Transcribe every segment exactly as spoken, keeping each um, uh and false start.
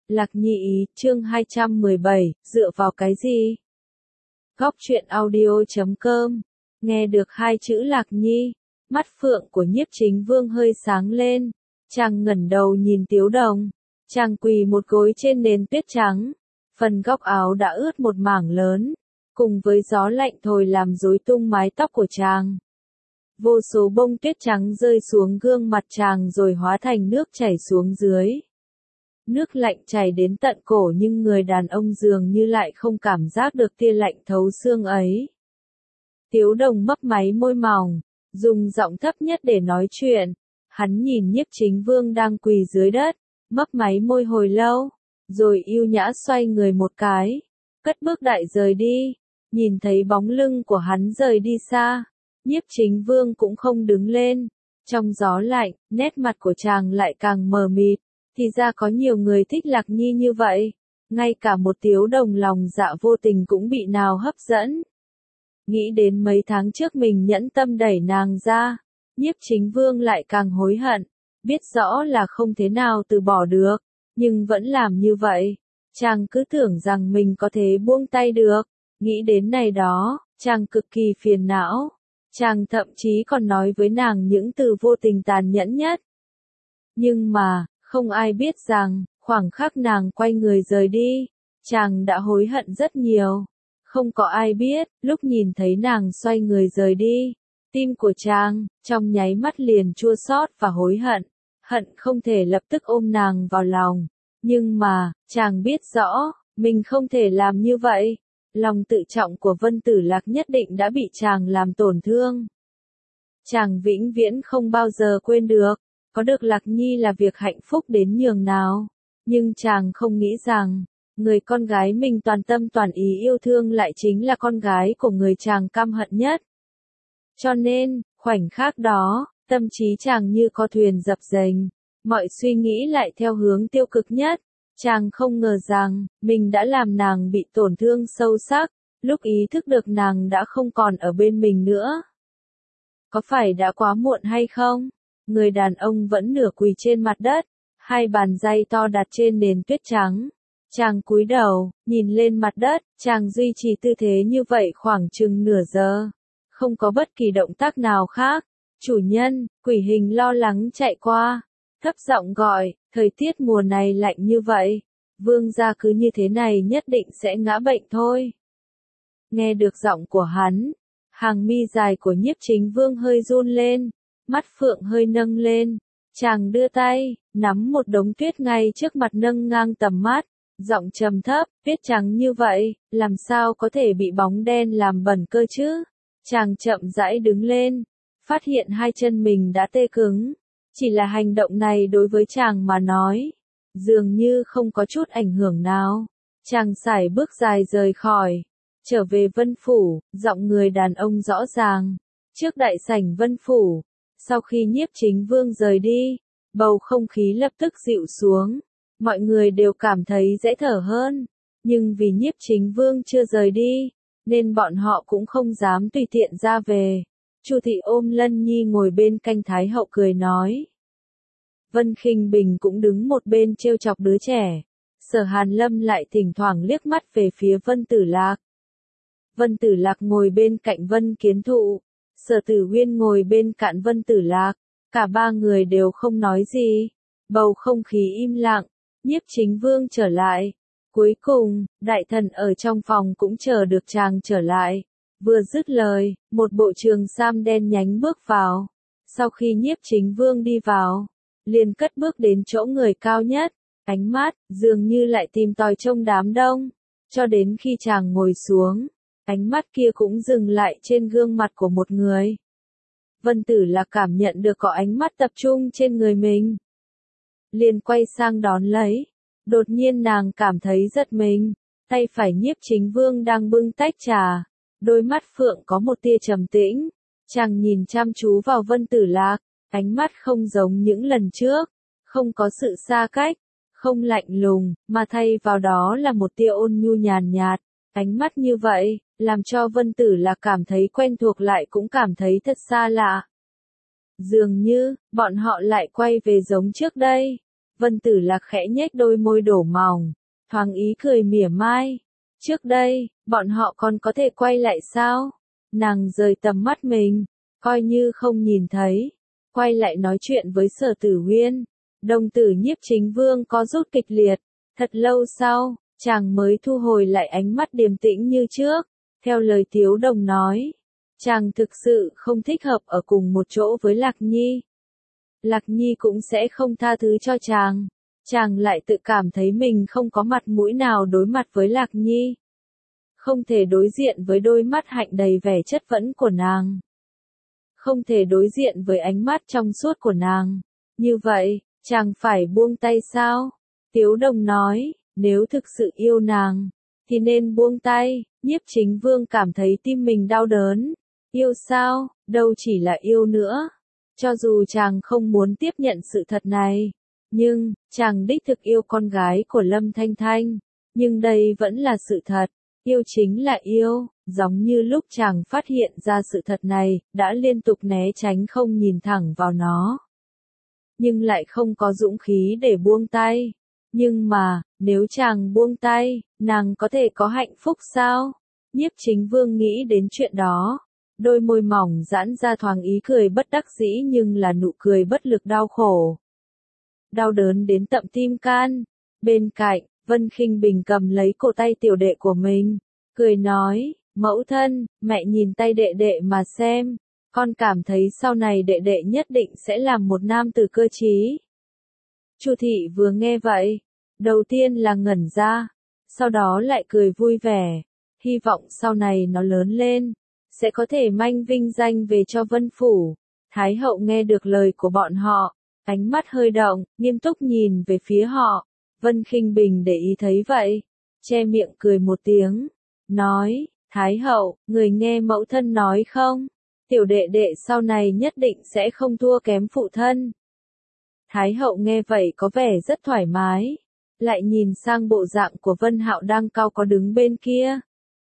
Lạc Nhi ý, chương hai trăm mười bảy, dựa vào cái gì? Góc truyện audio chấm com. Nghe được hai chữ Lạc Nhi, mắt phượng của Nhiếp Chính Vương hơi sáng lên, chàng ngẩng đầu nhìn Tiếu Đồng, chàng quỳ một gối trên nền tuyết trắng, phần góc áo đã ướt một mảng lớn, cùng với gió lạnh thổi làm rối tung mái tóc của chàng. Vô số bông tuyết trắng rơi xuống gương mặt chàng rồi hóa thành nước chảy xuống dưới. Nước lạnh chảy đến tận cổ nhưng người đàn ông dường như lại không cảm giác được tia lạnh thấu xương ấy. Tiếu Đồng mấp máy môi mỏng, dùng giọng thấp nhất để nói chuyện. Hắn nhìn Nhiếp Chính Vương đang quỳ dưới đất, mấp máy môi hồi lâu, rồi yêu nhã xoay người một cái, cất bước đại rời đi. Nhìn thấy bóng lưng của hắn rời đi xa, Nhiếp Chính Vương cũng không đứng lên. Trong gió lạnh, nét mặt của chàng lại càng mờ mịt. Thì ra có nhiều người thích Lạc Nhi như vậy, ngay cả một Tiếu Đồng lòng dạ vô tình cũng bị nào hấp dẫn. Nghĩ đến mấy tháng trước mình nhẫn tâm đẩy nàng ra, Nhiếp Chính Vương lại càng hối hận, biết rõ là không thế nào từ bỏ được, nhưng vẫn làm như vậy. Chàng cứ tưởng rằng mình có thể buông tay được, nghĩ đến này đó, chàng cực kỳ phiền não. Chàng thậm chí còn nói với nàng những từ vô tình tàn nhẫn nhất. Nhưng mà, không ai biết rằng, khoảng khắc nàng quay người rời đi, chàng đã hối hận rất nhiều. Không có ai biết, lúc nhìn thấy nàng xoay người rời đi, tim của chàng, trong nháy mắt liền chua xót và hối hận, hận không thể lập tức ôm nàng vào lòng. Nhưng mà, chàng biết rõ, mình không thể làm như vậy. Lòng tự trọng của Vân Tử Lạc nhất định đã bị chàng làm tổn thương. Chàng vĩnh viễn không bao giờ quên được. Có được Lạc Nhi là việc hạnh phúc đến nhường nào, nhưng chàng không nghĩ rằng, người con gái mình toàn tâm toàn ý yêu thương lại chính là con gái của người chàng căm hận nhất. Cho nên, khoảnh khắc đó, tâm trí chàng như có thuyền dập dềnh, mọi suy nghĩ lại theo hướng tiêu cực nhất. Chàng không ngờ rằng, mình đã làm nàng bị tổn thương sâu sắc, lúc ý thức được nàng đã không còn ở bên mình nữa. Có phải đã quá muộn hay không? Người đàn ông vẫn nửa quỳ trên mặt đất, hai bàn tay to đặt trên nền tuyết trắng. Chàng cúi đầu, nhìn lên mặt đất, chàng duy trì tư thế như vậy khoảng chừng nửa giờ. Không có bất kỳ động tác nào khác. Chủ nhân, quỷ hình lo lắng chạy qua, thấp giọng gọi, thời tiết mùa này lạnh như vậy, vương gia cứ như thế này nhất định sẽ ngã bệnh thôi. Nghe được giọng của hắn, hàng mi dài của Nhiếp Chính Vương hơi run lên. Mắt phượng hơi nâng lên, chàng đưa tay, nắm một đống tuyết ngay trước mặt nâng ngang tầm mắt, giọng trầm thấp, tuyết trắng như vậy, làm sao có thể bị bóng đen làm bẩn cơ chứ? Chàng chậm rãi đứng lên, phát hiện hai chân mình đã tê cứng, chỉ là hành động này đối với chàng mà nói, dường như không có chút ảnh hưởng nào. Chàng sải bước dài rời khỏi, trở về Vân Phủ, giọng người đàn ông rõ ràng, trước đại sảnh Vân Phủ. Sau khi Nhiếp Chính Vương rời đi, bầu không khí lập tức dịu xuống, mọi người đều cảm thấy dễ thở hơn, nhưng vì Nhiếp Chính Vương chưa rời đi, nên bọn họ cũng không dám tùy tiện ra về. Chu thị ôm Lân Nhi ngồi bên cạnh Thái hậu cười nói. Vân Khinh Bình cũng đứng một bên trêu chọc đứa trẻ. Sở Hàn Lâm lại thỉnh thoảng liếc mắt về phía Vân Tử Lạc. Vân Tử Lạc ngồi bên cạnh Vân Kiến Thụ. Sở Tử Huyên ngồi bên cạnh Vân Tử Lạc, cả ba người đều không nói gì, bầu không khí im lặng. Nhiếp Chính Vương trở lại, cuối cùng, đại thần ở trong phòng cũng chờ được chàng trở lại. Vừa dứt lời, một bộ trường sam đen nhánh bước vào. Sau khi Nhiếp Chính Vương đi vào, liền cất bước đến chỗ người cao nhất, ánh mắt dường như lại tìm tòi trong đám đông, cho đến khi chàng ngồi xuống. Ánh mắt kia cũng dừng lại trên gương mặt của một người. Vân Tử Lạc cảm nhận được có ánh mắt tập trung trên người mình. Liền quay sang đón lấy. Đột nhiên nàng cảm thấy giật mình. Tay phải Nhiếp Chính Vương đang bưng tách trà. Đôi mắt phượng có một tia trầm tĩnh. Chàng nhìn chăm chú vào Vân Tử Lạc. Ánh mắt không giống những lần trước. Không có sự xa cách. Không lạnh lùng, mà thay vào đó là một tia ôn nhu nhàn nhạt. Ánh mắt như vậy, làm cho Vân Tử Lạc cảm thấy quen thuộc lại cũng cảm thấy thật xa lạ. Dường như, bọn họ lại quay về giống trước đây. Vân Tử Lạc khẽ nhếch đôi môi đổ mỏng, thoáng ý cười mỉa mai. Trước đây, bọn họ còn có thể quay lại sao? Nàng rời tầm mắt mình, coi như không nhìn thấy, quay lại nói chuyện với Sở Tử Huyên. Đồng tử Nhiếp Chính Vương có rút kịch liệt, thật lâu sau, chàng mới thu hồi lại ánh mắt điềm tĩnh như trước, theo lời Tiếu Đồng nói. Chàng thực sự không thích hợp ở cùng một chỗ với Lạc Nhi. Lạc Nhi cũng sẽ không tha thứ cho chàng. Chàng lại tự cảm thấy mình không có mặt mũi nào đối mặt với Lạc Nhi. Không thể đối diện với đôi mắt hạnh đầy vẻ chất vấn của nàng. Không thể đối diện với ánh mắt trong suốt của nàng. Như vậy, chàng phải buông tay sao? Tiếu Đồng nói, nếu thực sự yêu nàng, thì nên buông tay. Nhiếp Chính Vương cảm thấy tim mình đau đớn. Yêu sao? Đâu chỉ là yêu nữa. Cho dù chàng không muốn tiếp nhận sự thật này, nhưng, chàng đích thực yêu con gái của Lâm Thanh Thanh. Nhưng đây vẫn là sự thật. Yêu chính là yêu, giống như lúc chàng phát hiện ra sự thật này, đã liên tục né tránh không nhìn thẳng vào nó. Nhưng lại không có dũng khí để buông tay. Nhưng mà, nếu chàng buông tay, nàng có thể có hạnh phúc sao? Nhiếp Chính Vương nghĩ đến chuyện đó. Đôi môi mỏng giãn ra thoáng ý cười bất đắc dĩ nhưng là nụ cười bất lực đau khổ. Đau đớn đến tận tim can. Bên cạnh, Vân Khinh Bình cầm lấy cổ tay tiểu đệ của mình, cười nói, mẫu thân, mẹ nhìn tay đệ đệ mà xem, con cảm thấy sau này đệ đệ nhất định sẽ làm một nam tử cơ trí. Chu thị vừa nghe vậy, đầu tiên là ngẩn ra, sau đó lại cười vui vẻ, hy vọng sau này nó lớn lên, sẽ có thể manh vinh danh về cho Vân Phủ. Thái hậu nghe được lời của bọn họ, ánh mắt hơi động, nghiêm túc nhìn về phía họ. Vân Khinh Bình để ý thấy vậy, che miệng cười một tiếng, nói, Thái hậu, người nghe mẫu thân nói không? Tiểu đệ đệ sau này nhất định sẽ không thua kém phụ thân. Thái hậu nghe vậy có vẻ rất thoải mái, lại nhìn sang bộ dạng của Vân Hạo đang cao có đứng bên kia.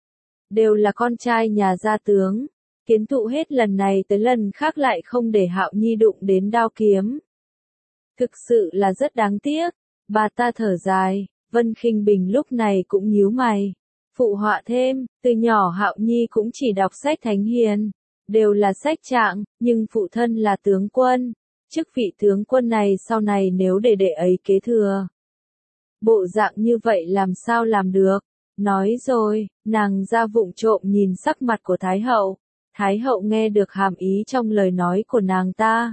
Đều là con trai nhà gia tướng, Kiến Thụ hết lần này tới lần khác lại không để Hạo Nhi đụng đến đao kiếm. Thực sự là rất đáng tiếc. Bà ta thở dài, Vân Khinh Bình lúc này cũng nhíu mày. Phụ họa thêm, từ nhỏ Hạo Nhi cũng chỉ đọc sách thánh hiền, đều là sách trạng, nhưng phụ thân là tướng quân. Chức vị tướng quân này sau này nếu để đệ ấy kế thừa. Bộ dạng như vậy làm sao làm được? Nói rồi, nàng ra vụng trộm nhìn sắc mặt của Thái hậu. Thái hậu nghe được hàm ý trong lời nói của nàng ta.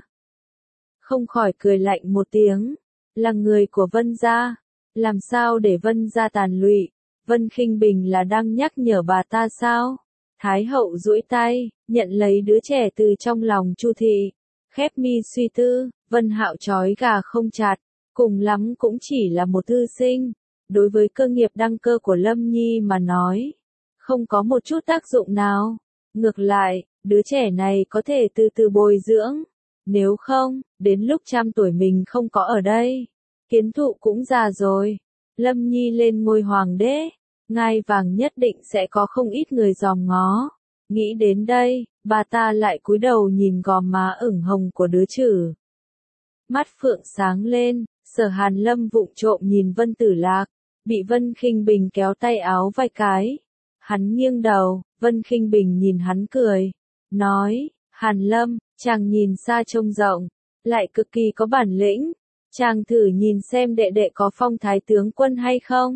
Không khỏi cười lạnh một tiếng. Là người của Vân gia, làm sao để Vân gia tàn lụy? Vân Khinh Bình là đang nhắc nhở bà ta sao? Thái hậu duỗi tay, nhận lấy đứa trẻ từ trong lòng Chu thị, khép mi suy tư. Vân Hạo trói gà không chặt, cùng lắm cũng chỉ là một thư sinh. Đối với cơ nghiệp đăng cơ của Lâm Nhi mà nói, không có một chút tác dụng nào. Ngược lại, đứa trẻ này có thể từ từ bồi dưỡng. Nếu không, đến lúc trăm tuổi mình không có ở đây, Kiến Thụ cũng già rồi. Lâm Nhi lên ngôi hoàng đế, ngai vàng nhất định sẽ có không ít người dòm ngó. Nghĩ đến đây, bà ta lại cúi đầu nhìn gò má ửng hồng của đứa chử. Mắt phượng sáng lên, Sở Hàn Lâm vụng trộm nhìn Vân Tử Lạc, bị Vân Khinh Bình kéo tay áo vài cái. Hắn nghiêng đầu, Vân Khinh Bình nhìn hắn cười, nói, Hàn Lâm, chàng nhìn xa trông rộng, lại cực kỳ có bản lĩnh, chàng thử nhìn xem đệ đệ có phong thái tướng quân hay không.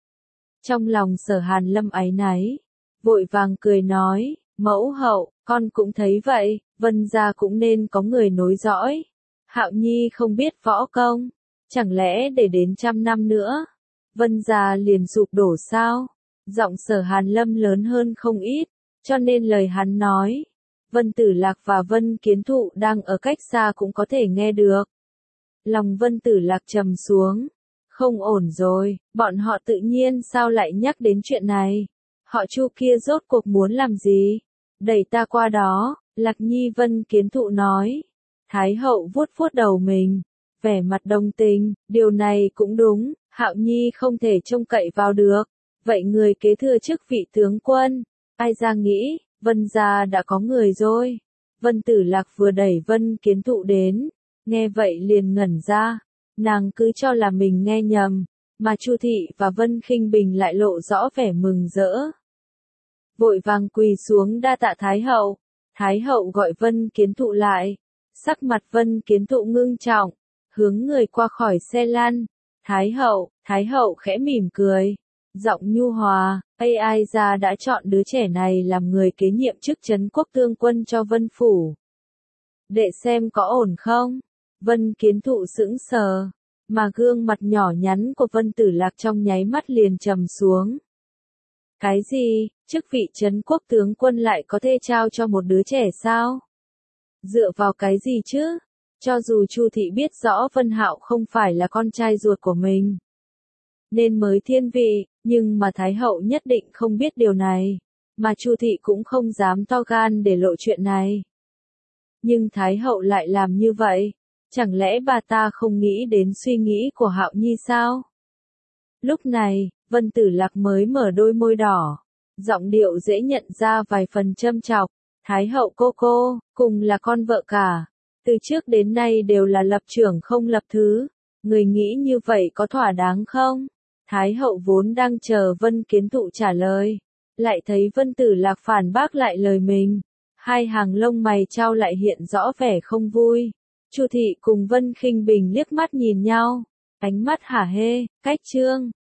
Trong lòng Sở Hàn Lâm áy náy, vội vàng cười nói, mẫu hậu, con cũng thấy vậy, Vân gia cũng nên có người nối dõi. Hạo Nhi không biết võ công, chẳng lẽ để đến trăm năm nữa, Vân gia liền sụp đổ sao? Giọng Sở Hàn Lâm lớn hơn không ít, cho nên lời hắn nói, Vân Tử Lạc và Vân Kiến Thụ đang ở cách xa cũng có thể nghe được. Lòng Vân Tử Lạc trầm xuống, không ổn rồi, bọn họ tự nhiên sao lại nhắc đến chuyện này? Họ Chu kia rốt cuộc muốn làm gì? Đẩy ta qua đó, Lạc Nhi. Vân Kiến Thụ nói. Thái hậu vuốt vuốt đầu mình, vẻ mặt đồng tình, điều này cũng đúng, Hạo Nhi không thể trông cậy vào được. Vậy người kế thừa chức vị tướng quân, ai ra nghĩ, Vân gia đã có người rồi. Vân Tử Lạc vừa đẩy Vân Kiến Thụ đến, nghe vậy liền ngẩn ra, Nàng cứ cho là mình nghe nhầm, mà Chu Thị và Vân Khinh Bình lại lộ rõ vẻ mừng rỡ. Vội vàng quỳ xuống đa tạ Thái hậu. Thái hậu gọi Vân Kiến Thụ lại. Sắc mặt Vân Kiến Thụ ngưng trọng, hướng người qua khỏi xe lăn. Thái hậu, Thái hậu khẽ mỉm cười, giọng nhu hòa, ai ra đã chọn đứa trẻ này làm người kế nhiệm chức trấn quốc tương quân cho Vân Phủ. Đệ xem có ổn không? Vân Kiến Thụ sững sờ, mà gương mặt nhỏ nhắn của Vân Tử Lạc trong nháy mắt liền trầm xuống. Cái gì, chức vị trấn quốc tướng quân lại có thể trao cho một đứa trẻ sao? Dựa vào cái gì chứ? Cho dù Chu Thị biết rõ Vân Hạo không phải là con trai ruột của mình, nên mới thiên vị, nhưng mà Thái hậu nhất định không biết điều này, mà Chu Thị cũng không dám to gan để lộ chuyện này. Nhưng Thái hậu lại làm như vậy, chẳng lẽ bà ta không nghĩ đến suy nghĩ của Hạo Nhi sao? Lúc này, Vân Tử Lạc mới mở đôi môi đỏ, giọng điệu dễ nhận ra vài phần châm chọc. Thái hậu cô cô, cùng là con vợ cả, từ trước đến nay đều là lập trưởng không lập thứ, người nghĩ như vậy có thỏa đáng không? Thái hậu vốn đang chờ Vân Kiến Thụ trả lời, lại thấy Vân Tử Lạc phản bác lại lời mình, hai hàng lông mày trao lại hiện rõ vẻ không vui. Chu Thị cùng Vân Khinh Bình liếc mắt nhìn nhau, ánh mắt hả hê, cách trương.